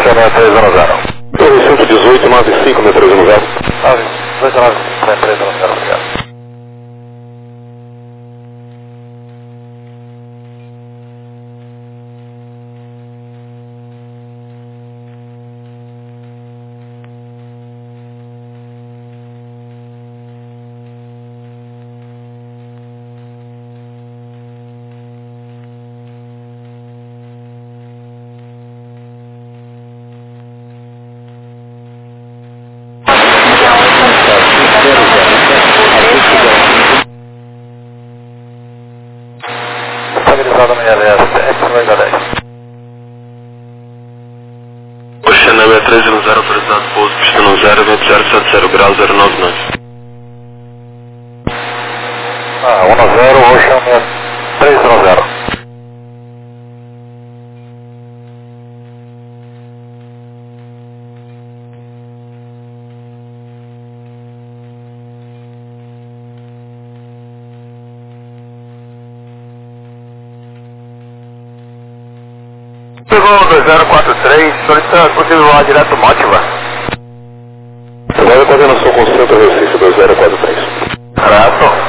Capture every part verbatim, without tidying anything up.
Chama três zero zero. Torre cento e dezoito, nove cinco, meu três zero zero. nove, dois nove cinco, três zero zero, obrigado. Estabilizado na I L S, X dois a dez. Oceana três zero zero, autorizado pouso, pistão zero, vento zero sete zero grau, zero nove nove. Ah, um zero, Ocean três zero zero. Pegou dois zero quatro três, solicita possível voar direto Mótiva. Agora coordenação com o centro Recife dois zero quatro três. Certo.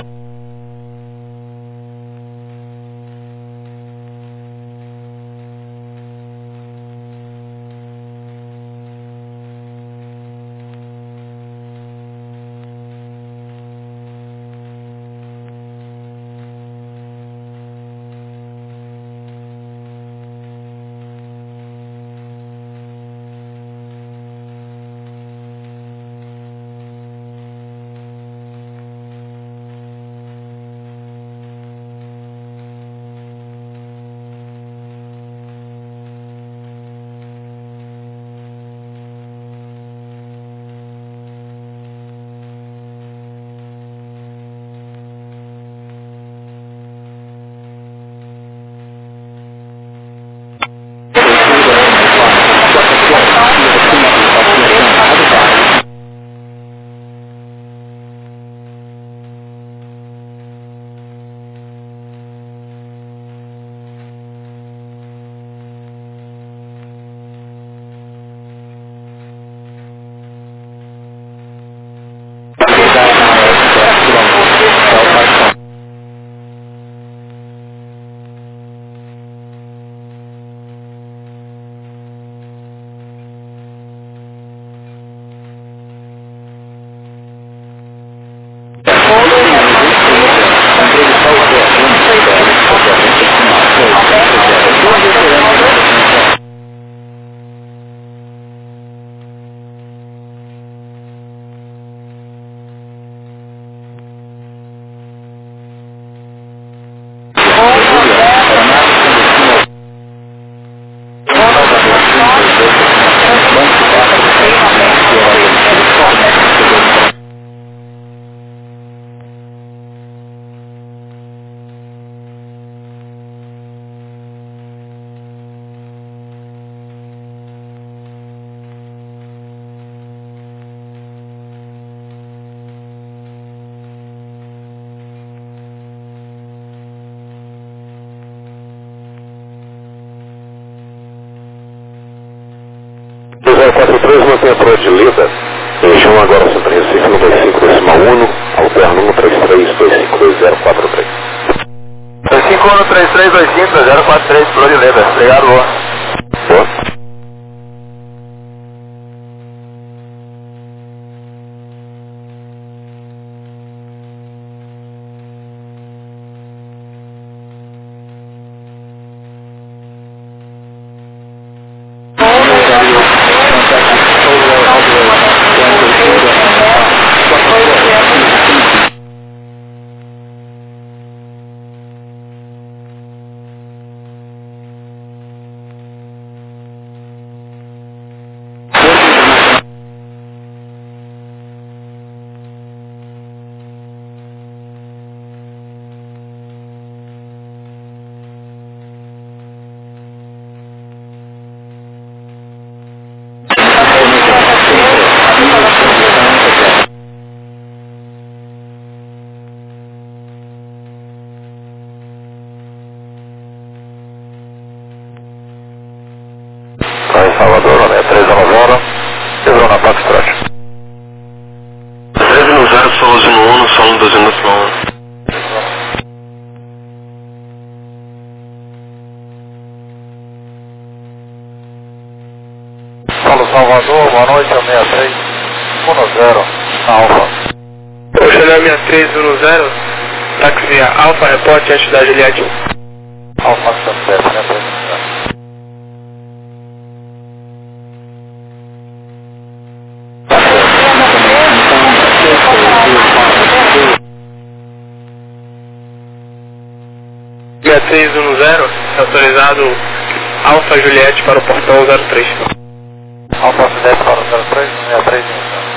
dois zero quatro três, mantém a prova de Lida. Região agora Centro Recife, no dois cinco decimal um, alterno um três três dois cinco dois zero quatro três. dois cinco um três três dois cinco dois zero quatro três, Flor de Leda. Obrigado, boa. Boa. Salvador, boa noite, é o seis três um zero, na Alfa. Oxalá seis três um zero, táxi Alfa, reporte antes da Juliette. Alfa Sunset, né, precisando. seis três um zero, autorizado Alfa Juliette para o portão zero três. Alfa Sunset para o zero três, seis três um zero.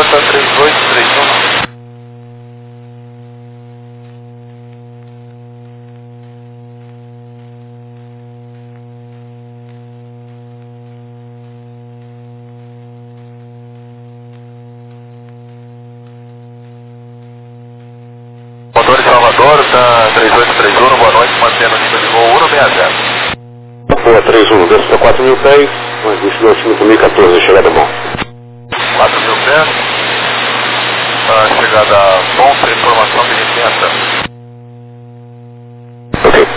Delta três oito três um. Motor de Salvador, tá três oito três um, boa noite, mantendo o nível de voo um seis zero. Boa, três um, desce para quatro mil pés, mas destino cinco mil e quatorze, chegada bom. quatro mil pés, a chegada bom, para informação de licença. Ok.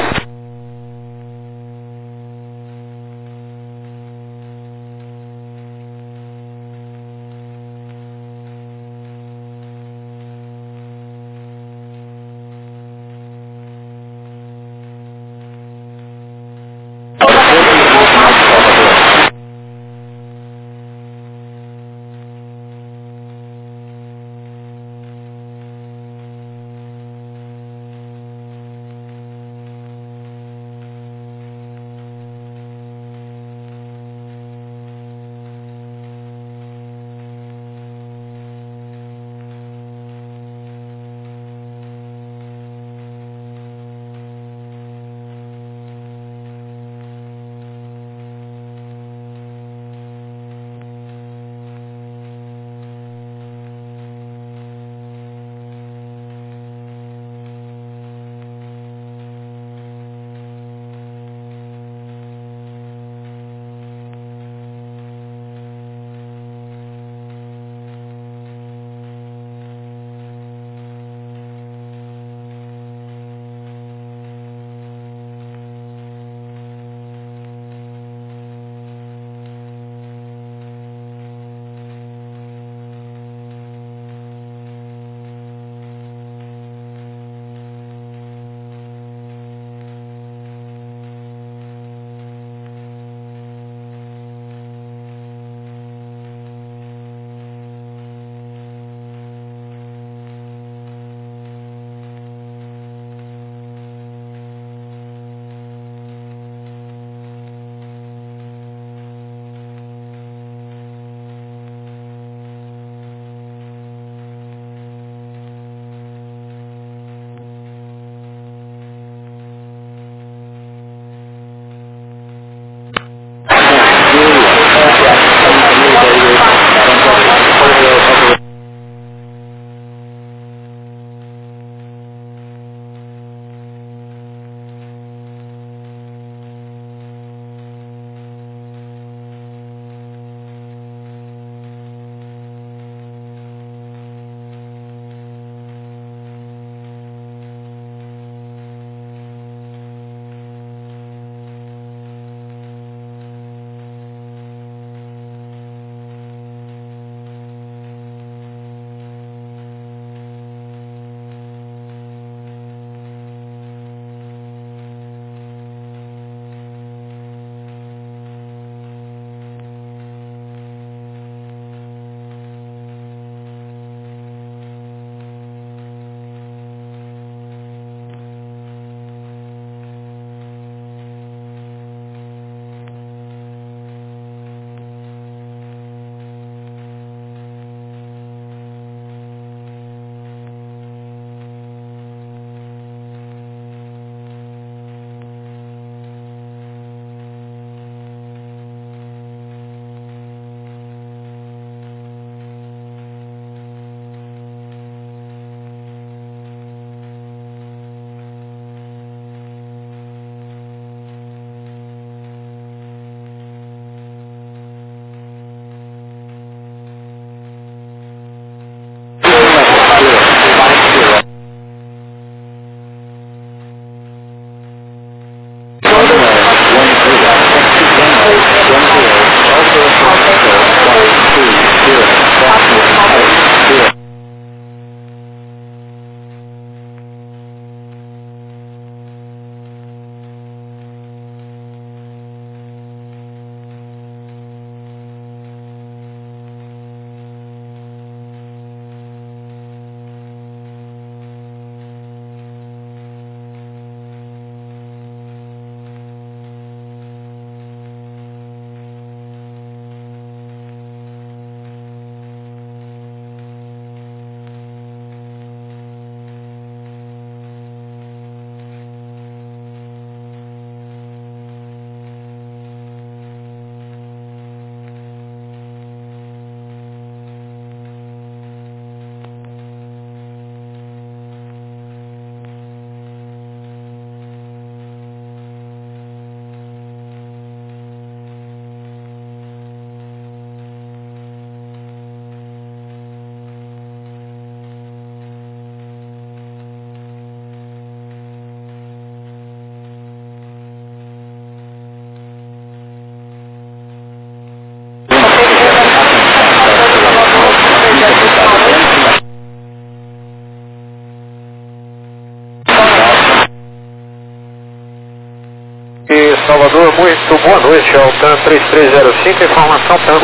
Salvador, muito boa noite, Altan três três zero cinco, informação Tango.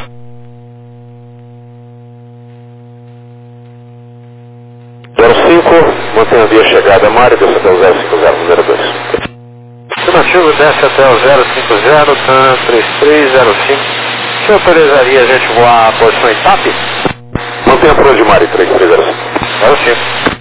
zero cinco, mantenha a via chegada Mário, desce até o zero cinco zero, número dois. Afirmativo, desce até o zero cinco zero, Tan três três zero cinco. Você autorizaria a gente voar a posição em T A P? Mantenha por onde Mário, três três zero cinco. zero cinco.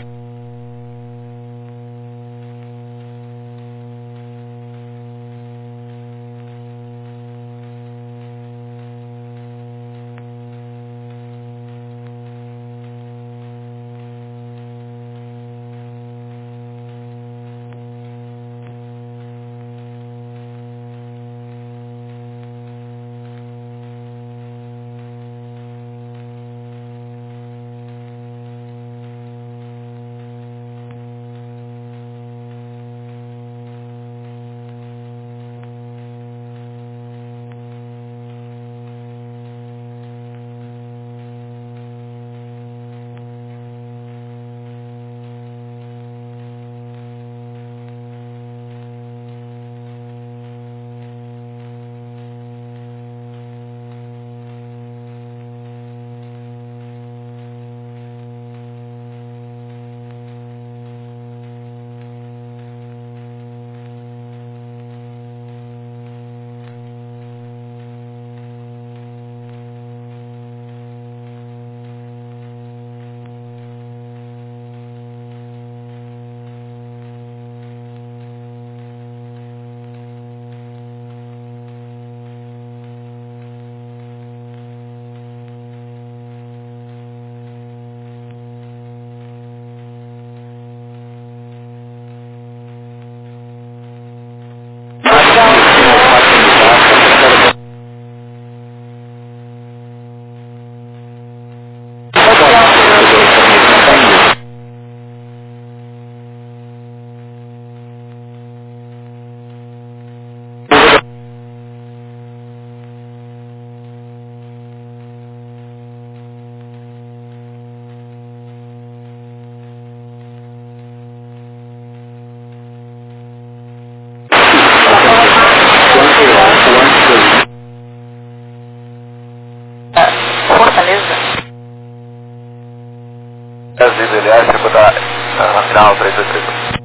Aliás, eu vou dar na final três dois três.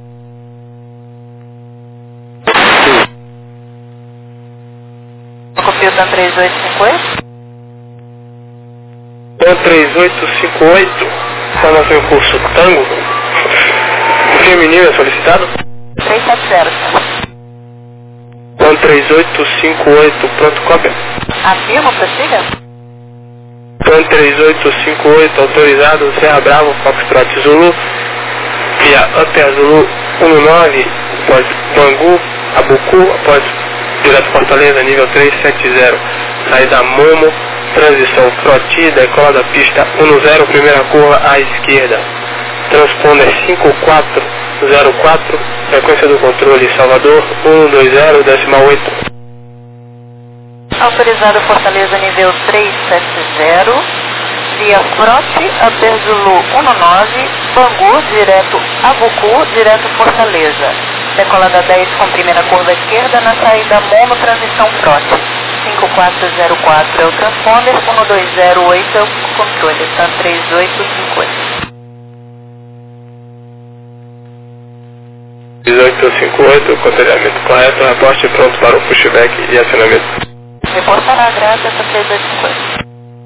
Copia da três oito cinco oito? Dan três oito cinco oito, informação em curso Tango. O feminino é solicitado? três sete zero. Dan três oito cinco oito, pronto, cópia. Afirma, prossiga. Dan três oito cinco oito, autorizado, Serra Bravo, Foxtrot Zulu, via Upper Zulu um nove, após Bangu, Abucu, após direto Fortaleza, nível três sete zero, saída Momo, transição Froti, decola da pista um zero, primeira curva à esquerda, transponder cinco quatro zero quatro, frequência do controle Salvador um dois zero, decimal oito. Autorizado Fortaleza nível três sete zero, via Froti, Upper Zulu um nove, Bangu, direto Abucu, direto Fortaleza. Decolada dez com primeira curva esquerda na saída Mono, transição Froti. cinco quatro zero quatro é o transponder, um dois zero oito é o controle, está três oito cinco oito. três oito cinco oito, contelhamento correto, reporte pronto para o pushback e acionamento. Reportará a grade essa três oito cinco oito.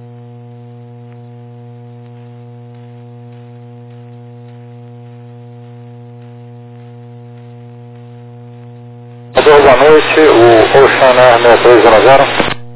Boa noite, o Ocean Air seis três zero zero.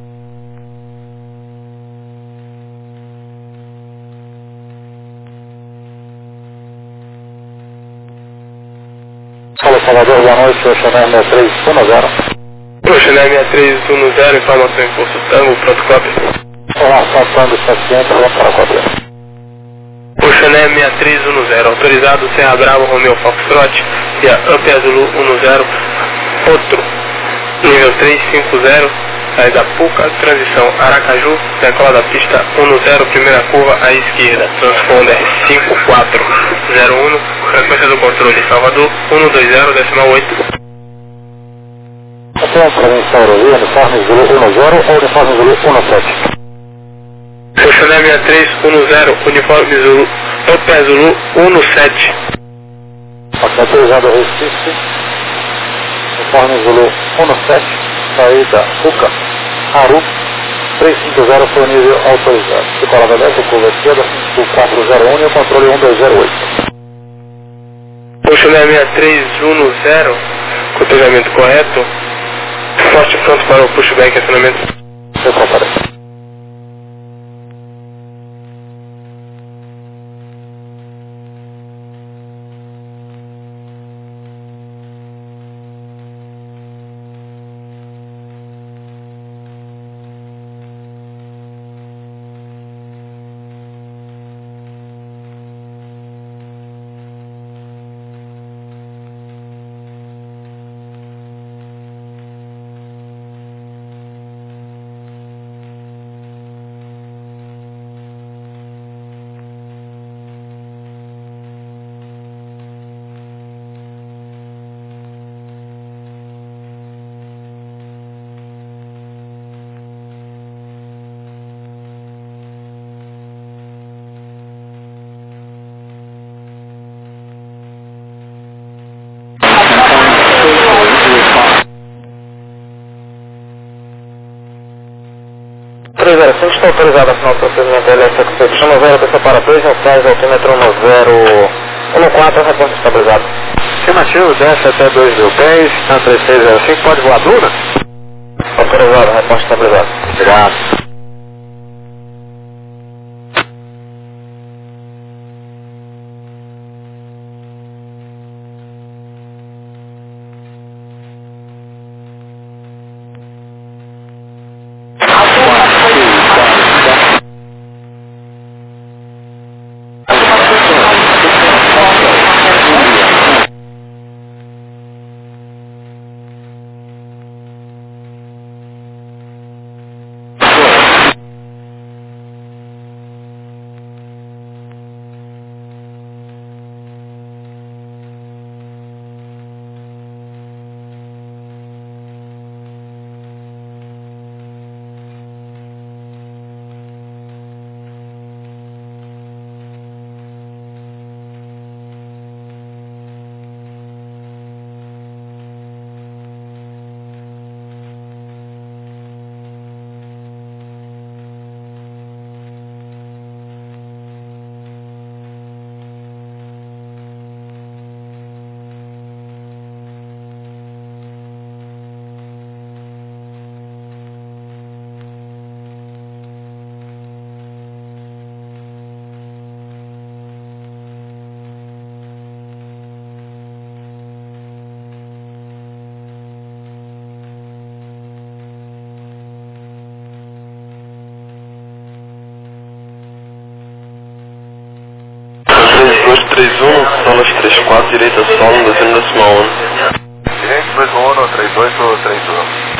Fala Salvador, boa noite, Ocean Air seis três um zero. Ocean Air seis três um zero, informação em curso Tango, pronto, cópia. Informação Tango setecentos, vamos para a cópia. Ocean Air seis três um zero, autorizado, Serra Bravo, Romeo Foxtrot, via Upper Zulu um zero, outro, nível três cinco zero, saída Puca, transição Aracaju, decola da pista um zero, primeira curva à esquerda, transponder cinco quatro zero um, frequência do controle Salvador um dois zero, decimal oito. Então, Província Aerovia, uniforme Zulu um zero ou uniforme Zulu um sete? Funcionário sessenta e três um zero, uniforme Zulu, Hotel Zulu um sete. Ok, autorizado Recife, uniforme Zulu um sete, saída Uca, Aru, trezentos e cinquenta foi o nível autorizado. Decolada dez, curva esquerda, cinco quatro zero um e o controle um dois zero oito. Funcionário sessenta e três um zero, cotejamento correto. Forte pronto para o pushback, acionamento. Eu comparei. três zero cinco está autorizado a final do procedimento L S X P. Chama zero, descer para dois, iniciais, altímetro um zero um quatro, reponto estabilizado. Estimativo, desce até dois mil pés, na três seis zero cinco, pode voar Bruna? Autorizado, reponto estabilizado. Obrigado. dois três um, solas três quatro, direita solo, descendo da small one. Direito dois um, três oito, três um.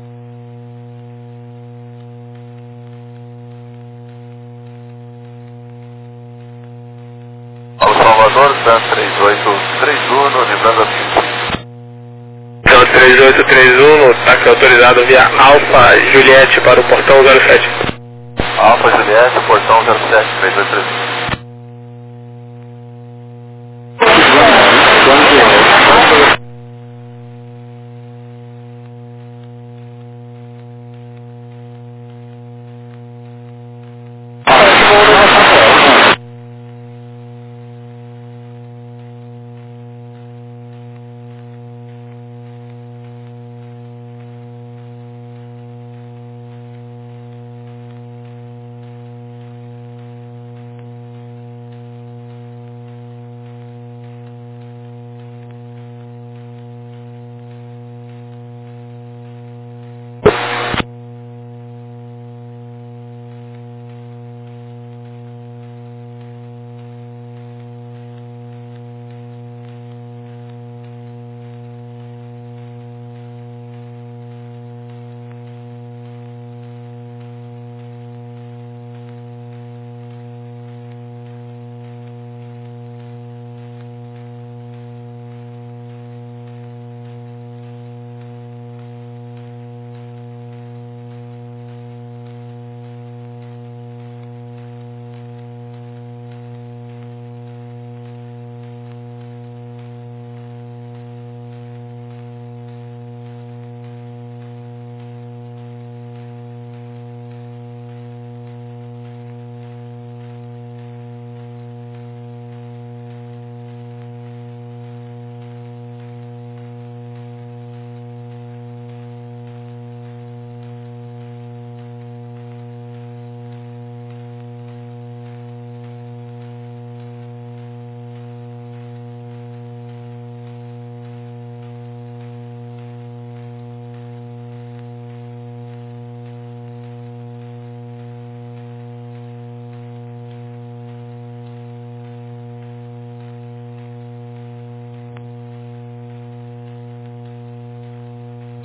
Ao Salvador, Dan três oito três um, livrando a cinco. Então três oito três um, táxi autorizado via Alfa Juliette para o portão zero sete. Alfa Juliette, portão zero sete, três oito três um.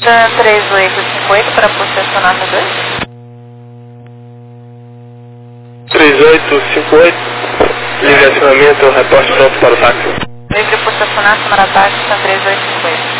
TAM três oito cinco oito para Pulse Sonata dois. três oito cinco oito, liga acionamento, reporte pronto para o táxi. Livre Pulse Sonata para táxi, TAM três oito cinco oito.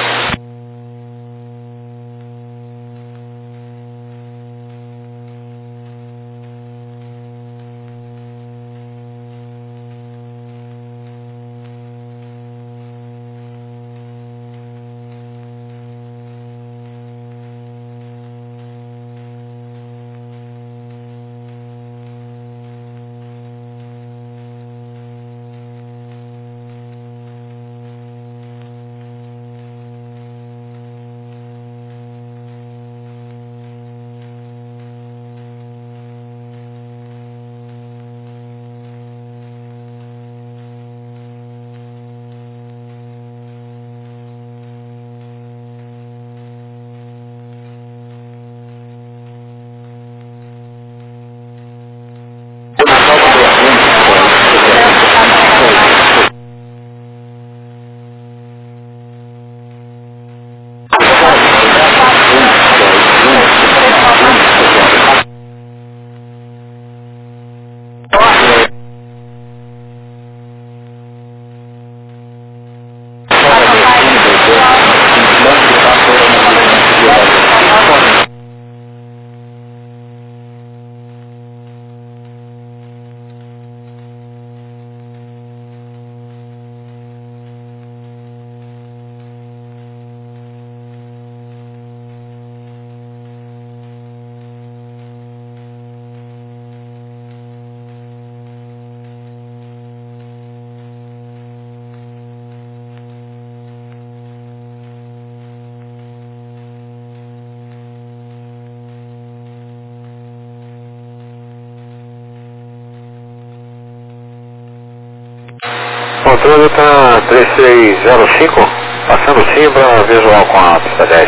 Controle está três três zero cinco, passando Simbra, visual com a pista dez.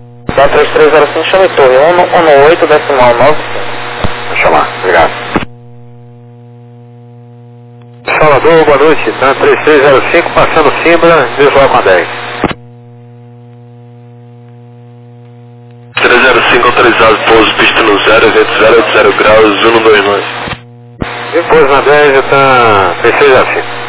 Tá três três zero cinco, chame torre um um oito decimal nove. Vou chamar, obrigado. Salvador, boa noite, tá três três zero cinco, passando Simbra, visual com a dez. três zero cinco autorizado, pouso, pista no zero, vento zero oito zero graus, um dois nove. Depois na dez está três três zero cinco.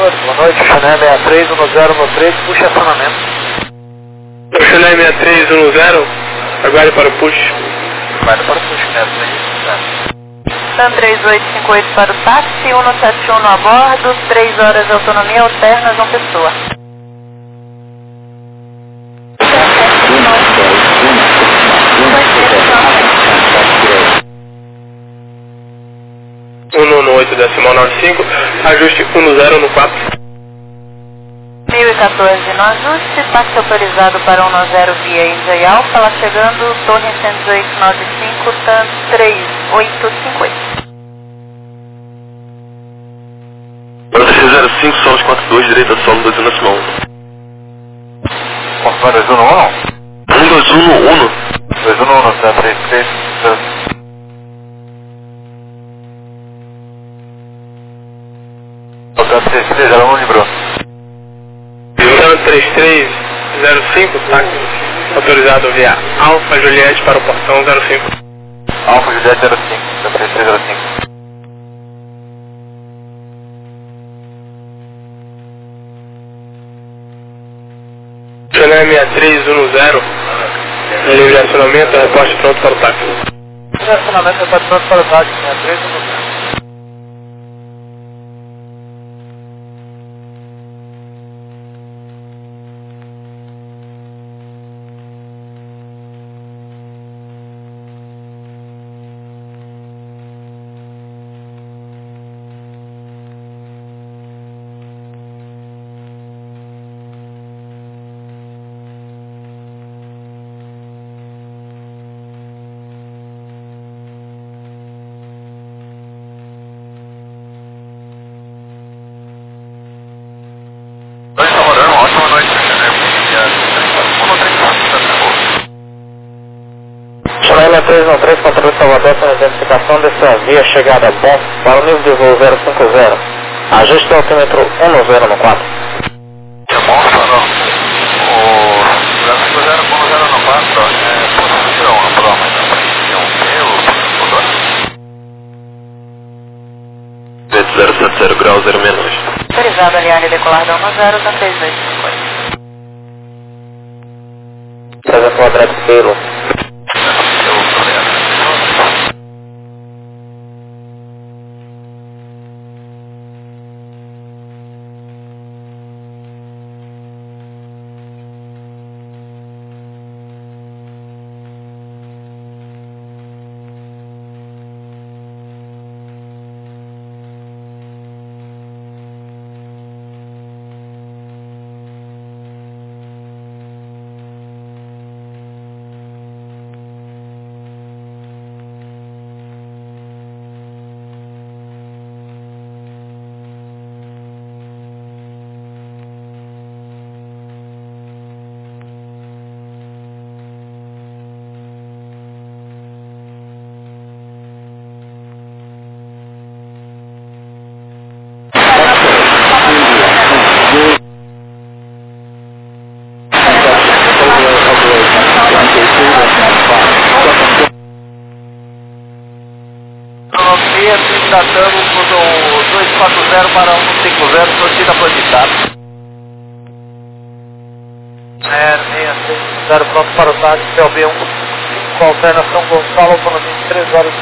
Boa noite, Chané seis três um zero um três, puxa acionamento. Chané seis três um zero, aguarde para o push. Aguarde para o push, né? Tá. Sun três oito cinco oito para o táxi, cento e setenta e um a bordo, três horas de autonomia alterna, João Pessoa. um no oito decimal nove cinco, ajuste um zero no quatro. mil e quatorze no ajuste, táxi autorizado para um zero via Índia Alfa, lá chegando, torre cento e dezoito noventa e cinco, TAM três oito cinco oito. Para zero cinco, solos quatro dois, direita solo dois um na cima um. Confirma dois um no um? um dois um no um. dois um no um, tá três três. Tá três três zero um, librou. três três zero cinco, táxi autorizado via Alfa Juliette para o portão zero cinco. Alfa Juliette zero cinco, tá três três zero cinco. Chané seis três um zero, livre acionamento, reporte pronto para o táxi. Livre acionamento, reporte pronto para o táxi, seis três um zero. Dois Salvador, uma ótima noite, Chané. Chané três um três, controle Salvador, com identificação dessa via chegada bom para o nível de voo zero cinco zero. Ajuste do altímetro um zero no quatro. É bom, Salvador. O zero cinco zero, um zero no quatro, é posição no prova, mas não precisa um P ou zero sete zero grau, zero menos. Autorizado aliar e decolar da um zero, TAM três oito cinco oito. Presente o André Pelo. Datamos o dois quatro zero para um cinco zero, torcida projetada. É, seis seis zero pronto para o táxi, P L B um, com alternação Gonçalo, autonomia de três horas.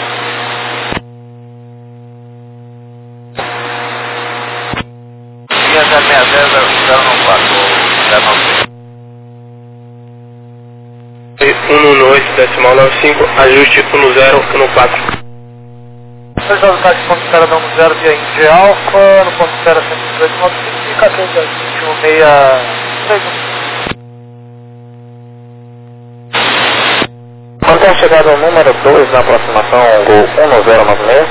Via zero seis zero zero um quatro, um no oito decimal nove cinco, ajuste um zero um quatro. Dois horas táxi, ponto de espera da um zero via Índia Alfa, no ponto de espera cento e dezoito nove cinco e quatorze vinte e um seis três um. Mantém a chegada ao número dois na aproximação Gol um zero nove seis.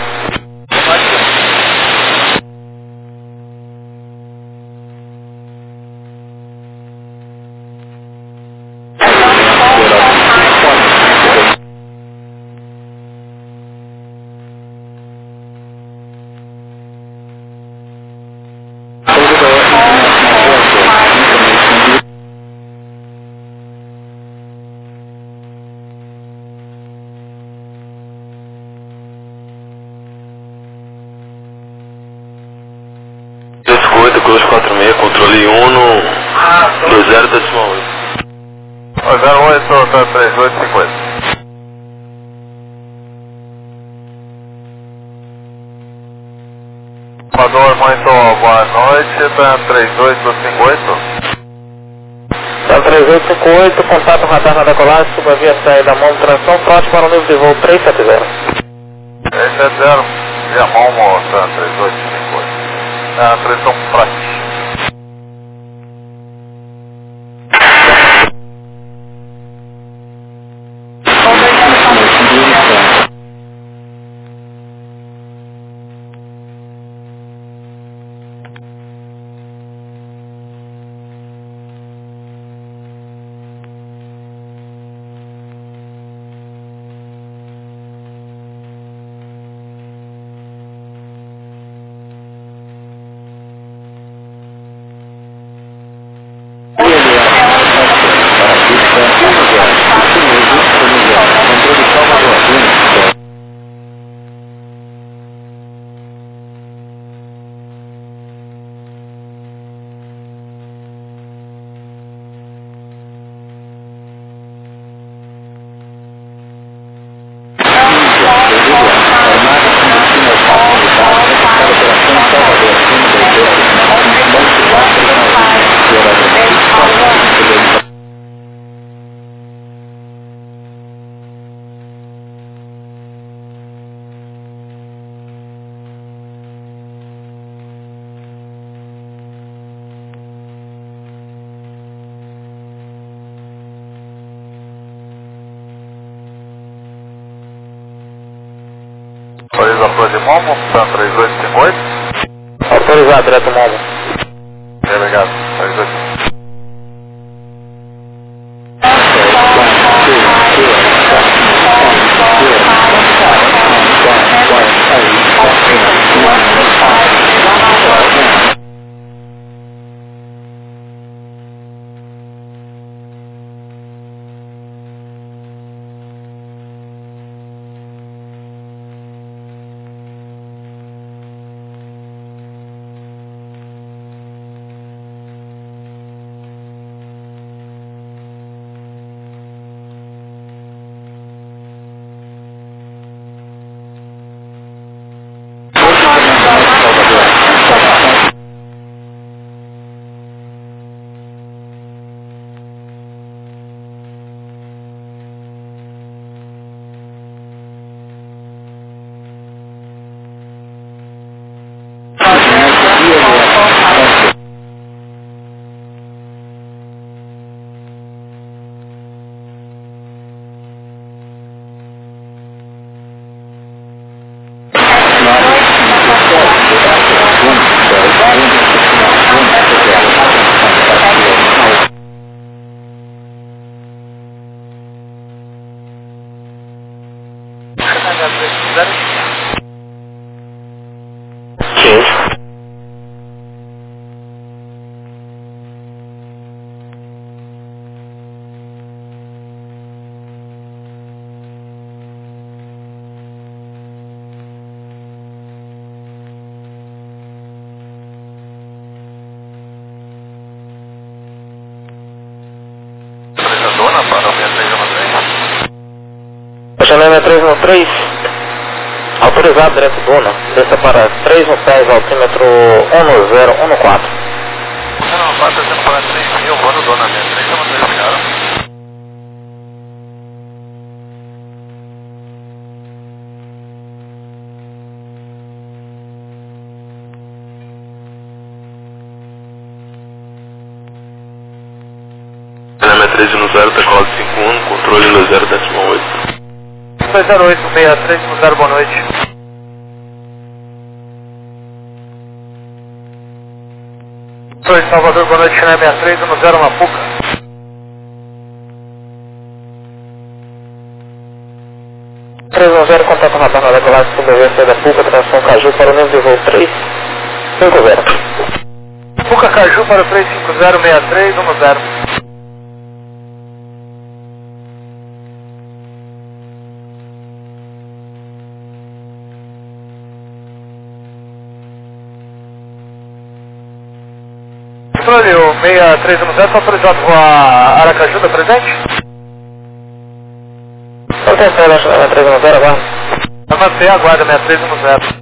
cinco dois quatro seis, controle um no dois zero decimal oito. zero oito, tá três oito cinquenta. Amador, muito boa noite, tá três oito cinco oito. Tá três oito cinco oito, contato radar na decolagem, suba via saída da mão de transição, próximo para o nível de voo três sete zero. três sete zero, via mão, tá três oito cinco oito. É, pressão prática. Autorização de Momo, tá três oito cinco oito. Autorizado, direto Momo. Obrigado, três oito. Janela três um três, autorizado direto Duna, desça para três um seis, altímetro um zero um quatro. Não, quatro descendo para três mil, vou no Dona minha, três um três, cara. Janela três um zero, decola cinco um, controle no zero decimal oito. dois zero oito seis três um zero, boa noite. Oi, Salvador, boa noite, China sessenta e três um zero, Mapuca. três um zero, contato radar na decolagem, suba via saída Puca, transição Caju para o nível de voo três cinco zero. Puca Caju para o três cinco zero seis três um zero. controle, o seis três um zero está autorizado com a Aracaju, tá presente? Estou tentando a seis três um zero agora. Avancei, aguarda seis três um zero.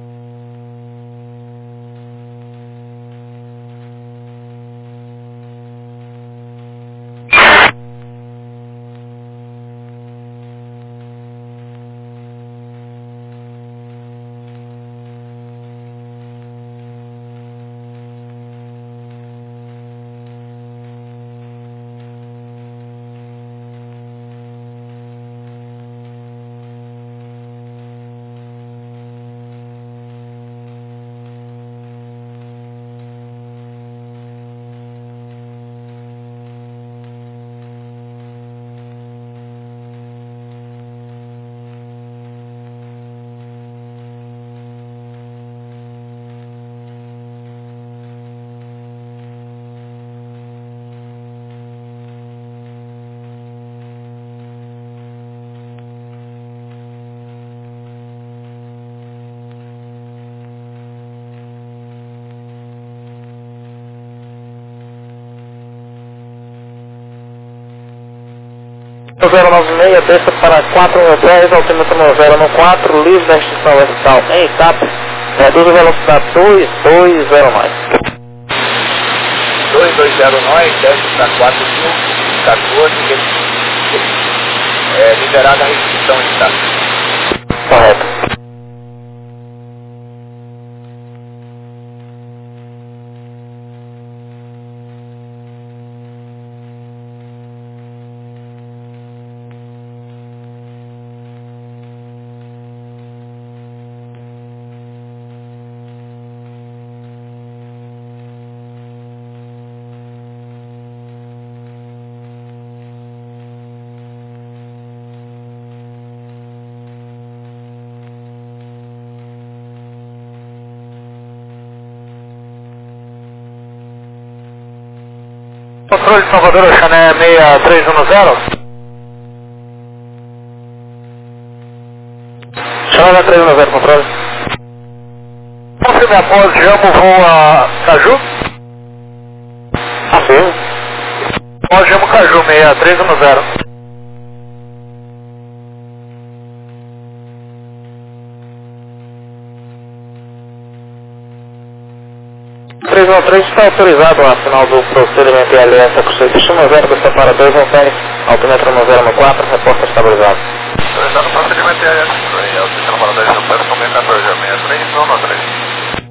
zero nove seis, desça para quatro um dez, altímetro no zero um quatro, livre da extinção vertical em etapa, reduz a velocidade dois dois zero nove. dois dois zero nove, desce para quatro mil e quatorze, é, liberada a restrição em etapa. Correto. Controle de Salvador, Xané seis três um zero. Xané três um zero, controle. Confirme após Jambo, voo a Caju. Afirmo. Após Jambo, Caju, seis três um zero. três um três está autorizado a final do procedimento I L S acusticista no zero, desça para dois um seis, altímetro no zero um quatro, reposta estabilizado. Autorizado o procedimento I L S, aí, o sistema para dois um zero, começa a seis três um três.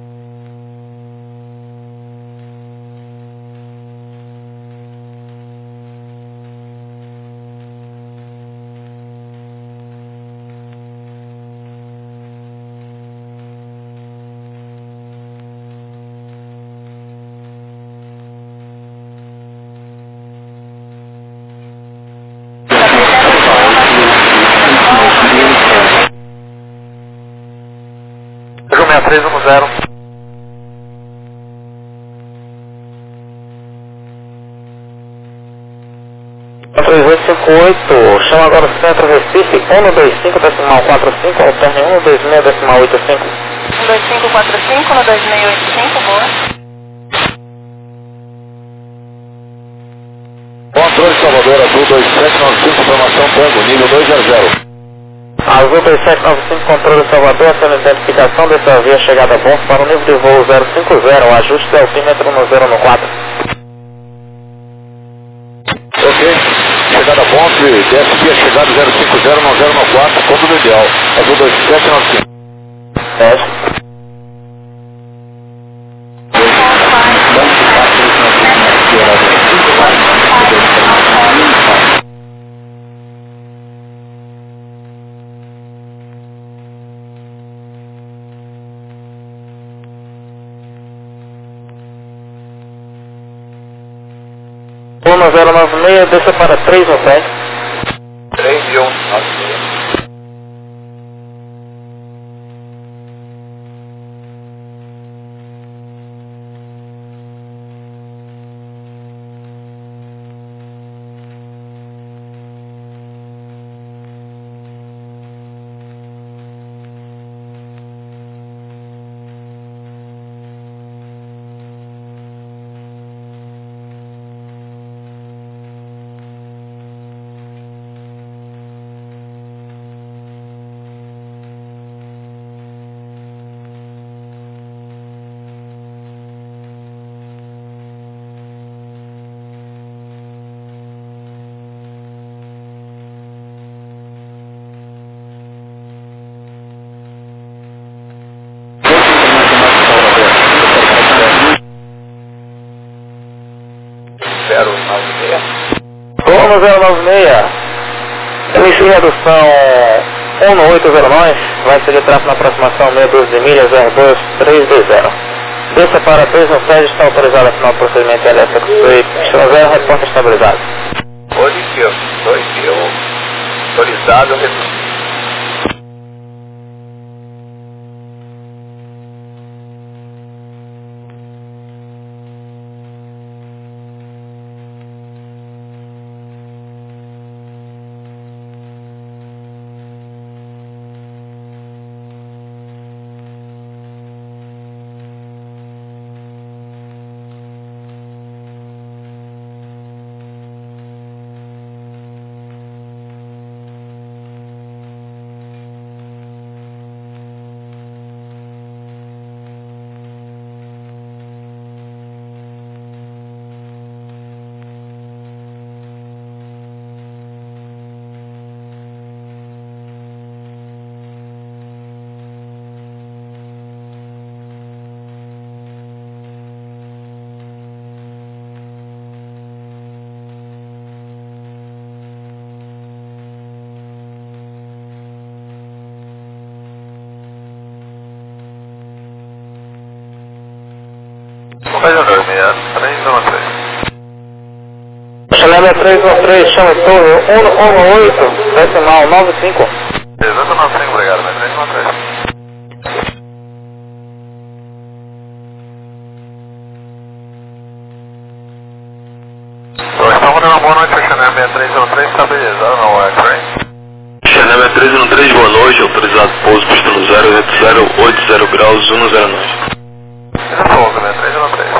seis três um zero. três oito cinco oito, chama agora o centro Recife, um dois cinco decimal quatro cinco, alterne um dois seis decimal oito cinco. um dois cinco quatro cinco, um dois seis oito cinco, boa. Controle Salvador, Azul dois sete nove cinco, informação Tango, nível dois zero zero. Azul dois sete nove cinco, controle Salvador, sendo identificação dessa via chegada a bom para o nível de voo zero cinco zero, ajuste do altímetro no zero um quatro. Ok, chegada a ponto, desce via chegada zero cinco zero no zero um quatro, ponto do ideal, Azul dois sete nove cinco. Teste. um zero nove seis, desça para três um sete. três e um nove seis. Início de redução um no oito zero nove, vai seguir tráfego na aproximação meia dúzia de milhas zero dois três dois zero. Desça para dois no sede, está autorizado a assinar o procedimento L S X pista zero, resposta estabilizada. Positivo, dois mil, autorizado, reduzido. Chalébia três um três, chama torre um um oito, decimal nove cinco. Exato, nove cinco, obrigado, mas três um três. Estamos dando uma boa noite para Chalébia três um três, estabilizado na U X, right? Chalébia três um três, boa noite, autorizado pouso, pista no zero, zero oito zero graus, um zero nove. Já falou também, três um três.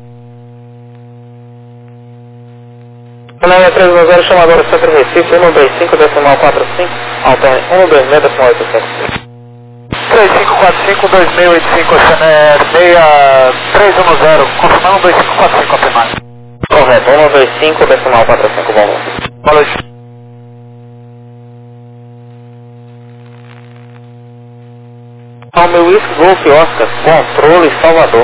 Chalébia três um zero, chamadora Centro Recife, um dois cinco, decimal quatro cinco, alterne um dois seis, decimal oito cinco. três cinco quatro cinco, dois seis oito cinco, seis três um zero, confirmando um dois cinco quatro cinco, afirmado. Correto, um dois cinco, decimal quatro cinco, bom. Boa noite. Ao meu Whisky Golf Oscar, controle Salvador.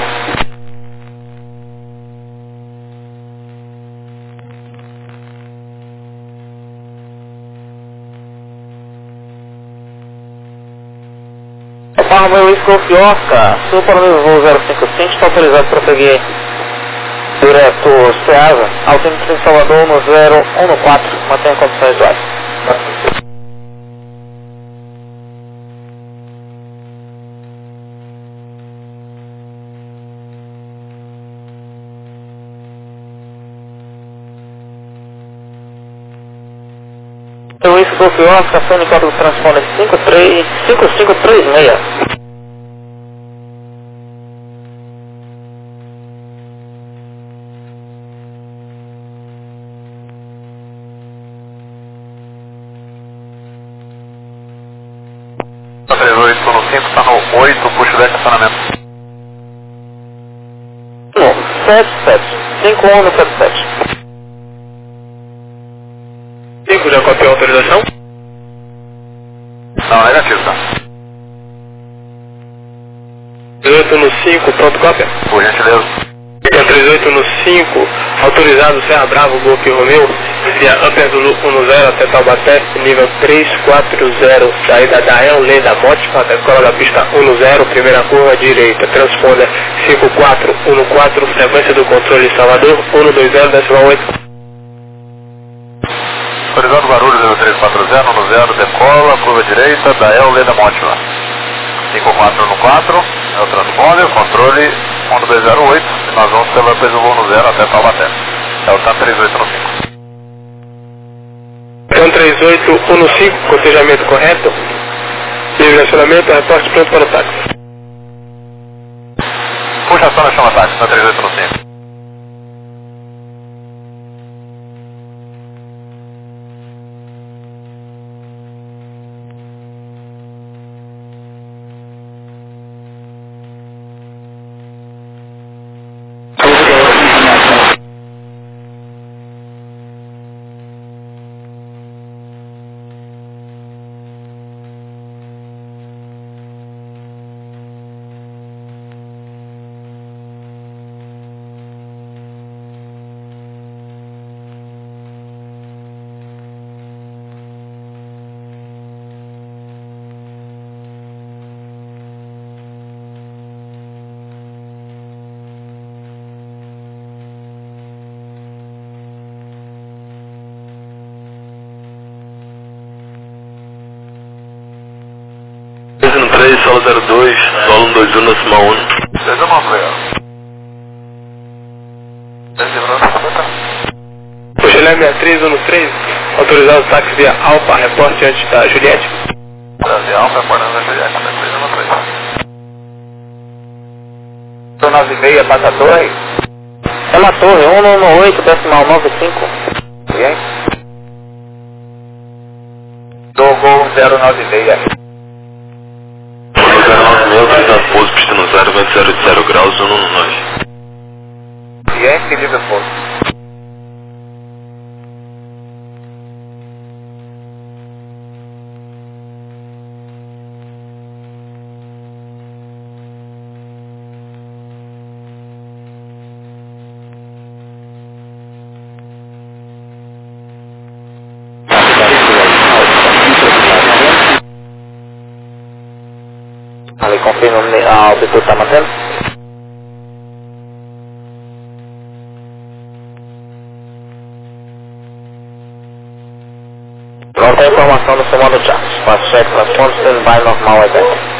Ao meu Whisky Golf Oscar, seu para o voo zero cinco cinco, está autorizado para prosseguir direto Ceasa, altimetria em Salvador no zero um quatro, mantenha condições duais. Então isso Golf Oscar, Sony código transponder cinco três cinco cinco três seis. três oito no cinco, está no oito, puxa o deck estacionamento. No sete sete, cinco um no sete sete. cinco, já copiou a autorização? Não, negativo, tá? três oito no cinco, pronto, cópia? Por gentileza. três oito no cinco, autorizado Serra Bravo, Golf Romeu, via Upper Zulu um zero até Taubaté, nível três quatro zero, saída da El Lenda Mótica, até a escola da pista um zero, primeira curva direita, transponder cinco quatro um quatro, frequência do controle Salvador, um dois zero, decimal oito. Autorizado Guarulhos zero três quatro zero, um zero, decola, curva direita, da El Lenda Mótica. cinco quatro um quatro, é o transponder, controle um dois zero oito, e nós vamos pela Upper Zulu um zero até Taubaté. É o T A três oito no cinco. Então três oito um cinco, cotejamento correto, livre acionamento, reporte pronto para o táxi. Puxa a ação na chama táxi, na três oito no cinco. três, solo zero dois, solo um dois um na cima um. dois um nove, legal. Chilé sessenta e três, um três, autorizado o táxi via Alfa, reporte antes da Juliette. Brasil Alfa, reporte antes da Juliette, três um três. São nove e meia, passa a torre. É uma torre, um um oito, decimal nove cinco. E aí? Do gol zero nove e meia. zero nove meia, autorizado pouso, pista no zero, vento zero zero graus, um um nove. E aí, que livre pouso. Ali confirma a altitude está mantendo? Pronta a informação do comando Charles. Faço check para pontos, standby normal oitenta.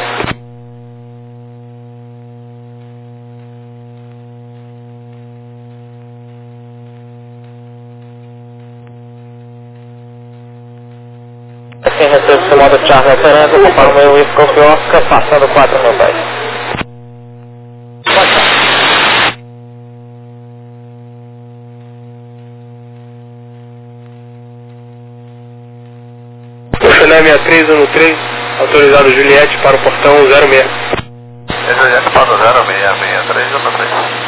Assim recebo o comando Charles referência, compara o meu Whisky Golf Oscar, passando quatro mil pés. Chilé sessenta e três, um três, autorizado Juliette para o portão zero seis. Juliette para o zero seis seis três um três.